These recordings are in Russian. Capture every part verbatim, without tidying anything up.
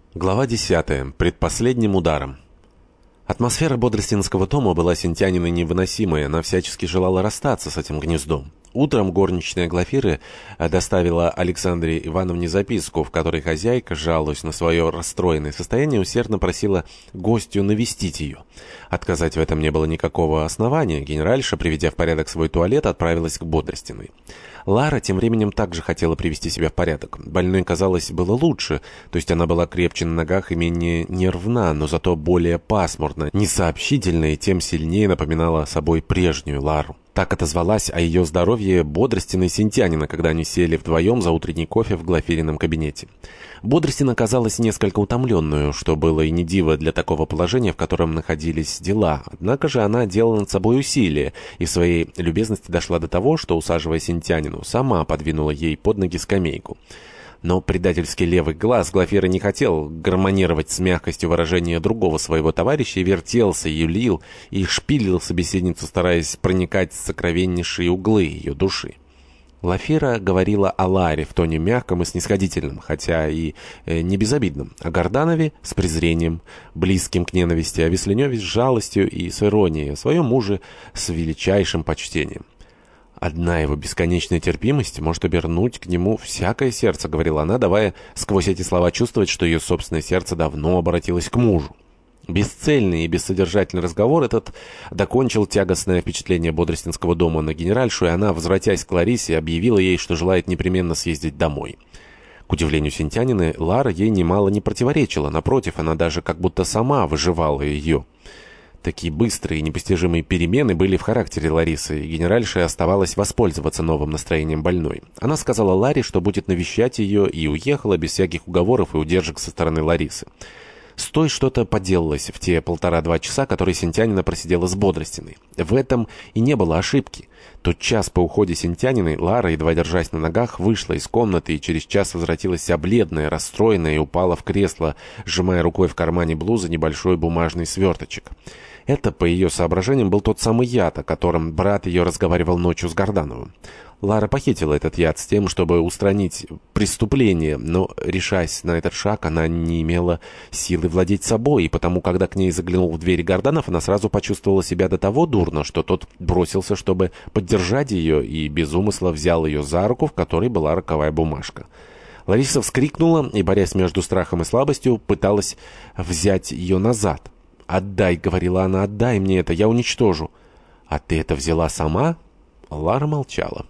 Глава десятая. Предпоследним ударом. Атмосфера Бодростинского дома была Синтяниной невыносимой, она всячески желала расстаться с этим гнездом. Утром горничная Глафиры доставила Александре Ивановне записку, в которой хозяйка, жалуясь на свое расстроенное состояние, усердно просила гостью навестить ее. Отказать в этом не было никакого основания. Генеральша, приведя в порядок свой туалет, отправилась к Бодростиной. Лара тем временем также хотела привести себя в порядок. Больной, казалось, было лучше, то есть она была крепче на ногах и менее нервна, но зато более пасмурна, несообщительна и тем сильнее напоминала собой прежнюю Лару. Так отозвалась о ее здоровье Бодростина и Синтянина, когда они сели вдвоем за утренний кофе в Глафирином кабинете. Бодростина казалась несколько утомленную, что было и не диво для такого положения, в котором находились дела. Однако же она делала над собой усилия и в своей любезности дошла до того, что, усаживая Синтянину, сама подвинула ей под ноги скамейку. Но предательский левый глаз Глафира не хотел гармонировать с мягкостью выражения другого своего товарища и вертелся, юлил и шпилил собеседницу, стараясь проникать в сокровеннейшие углы ее души. Глафира говорила о Ларе в тоне мягком и снисходительном, хотя и э, не безобидном, о Горданове с презрением, близким к ненависти, о Весленеве с жалостью и с иронией, о своем муже с величайшим почтением. «Одна его бесконечная терпимость может обернуть к нему всякое сердце», — говорила она, давая сквозь эти слова чувствовать, что ее собственное сердце давно обратилось к мужу. Бесцельный и бессодержательный разговор этот докончил тягостное впечатление Бодростинского дома на генеральшу, и она, возвратясь к Ларисе, объявила ей, что желает непременно съездить домой. К удивлению Синтянины, Лара ей немало не противоречила, напротив, она даже как будто сама выживала ее. Такие быстрые и непостижимые перемены были в характере Ларисы, и генеральше оставалось воспользоваться новым настроением больной. Она сказала Ларе, что будет навещать ее, и уехала без всяких уговоров и удержек со стороны Ларисы. С той что-то поделалось в те полтора-два часа, которые Синтянина просидела с Бодростиной. В этом и не было ошибки. Тот час по уходе Синтяниной Лара, едва держась на ногах, вышла из комнаты и через час возвратилась вся бледная, расстроенная и упала в кресло, сжимая рукой в кармане блузы небольшой бумажный сверточек. Это, по ее соображениям, был тот самый яд, о котором брат ее разговаривал ночью с Гордановым. Лара похитила этот яд с тем, чтобы устранить преступление, но, решаясь на этот шаг, она не имела силы владеть собой, и потому, когда к ней заглянул в двери Горданов, она сразу почувствовала себя до того дурно, что тот бросился, чтобы поддержать ее, и без умысла взял ее за руку, в которой была роковая бумажка. Лариса вскрикнула и, борясь между страхом и слабостью, пыталась взять ее назад. «Отдай», — говорила она, — «отдай мне это, я уничтожу». «А ты это взяла сама?» Лара молчала.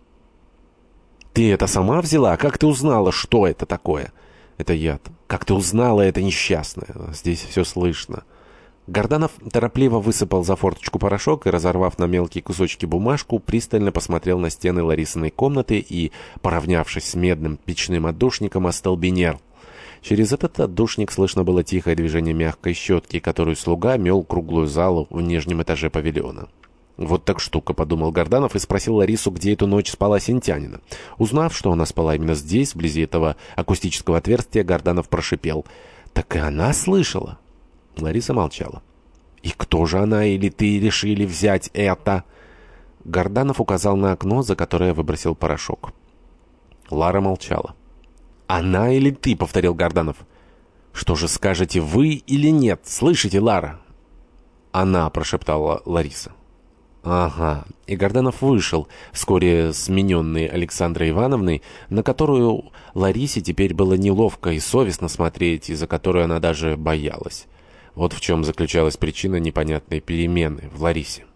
«Ты это сама взяла? Как ты узнала, что это такое?» «Это яд. Как ты узнала, это несчастное? Здесь все слышно». Горданов торопливо высыпал за форточку порошок и, разорвав на мелкие кусочки бумажку, пристально посмотрел на стены Ларисиной комнаты и, поравнявшись с медным печным отдушником, остолбенел. Через этот отдушник слышно было тихое движение мягкой щетки, которую слуга мел круглую залу в нижнем этаже павильона. «Вот так штука», — подумал Горданов и спросил Ларису, где эту ночь спала Синтянина. Узнав, что она спала именно здесь, вблизи этого акустического отверстия, Горданов прошипел: «Так и она слышала?» Лариса молчала. «И кто же она или ты решили взять это?» Горданов указал на окно, за которое выбросил порошок. Лара молчала. «Она или ты?» — повторил Горданов. «Что же скажете, вы или нет? Слышите, Лара?» «Она», — прошептала Лариса. «Ага». И Горданов вышел, вскоре смененный Александрой Ивановной, на которую Ларисе теперь было неловко и совестно смотреть, и за которую она даже боялась. Вот в чем заключалась причина непонятной перемены в Ларисе.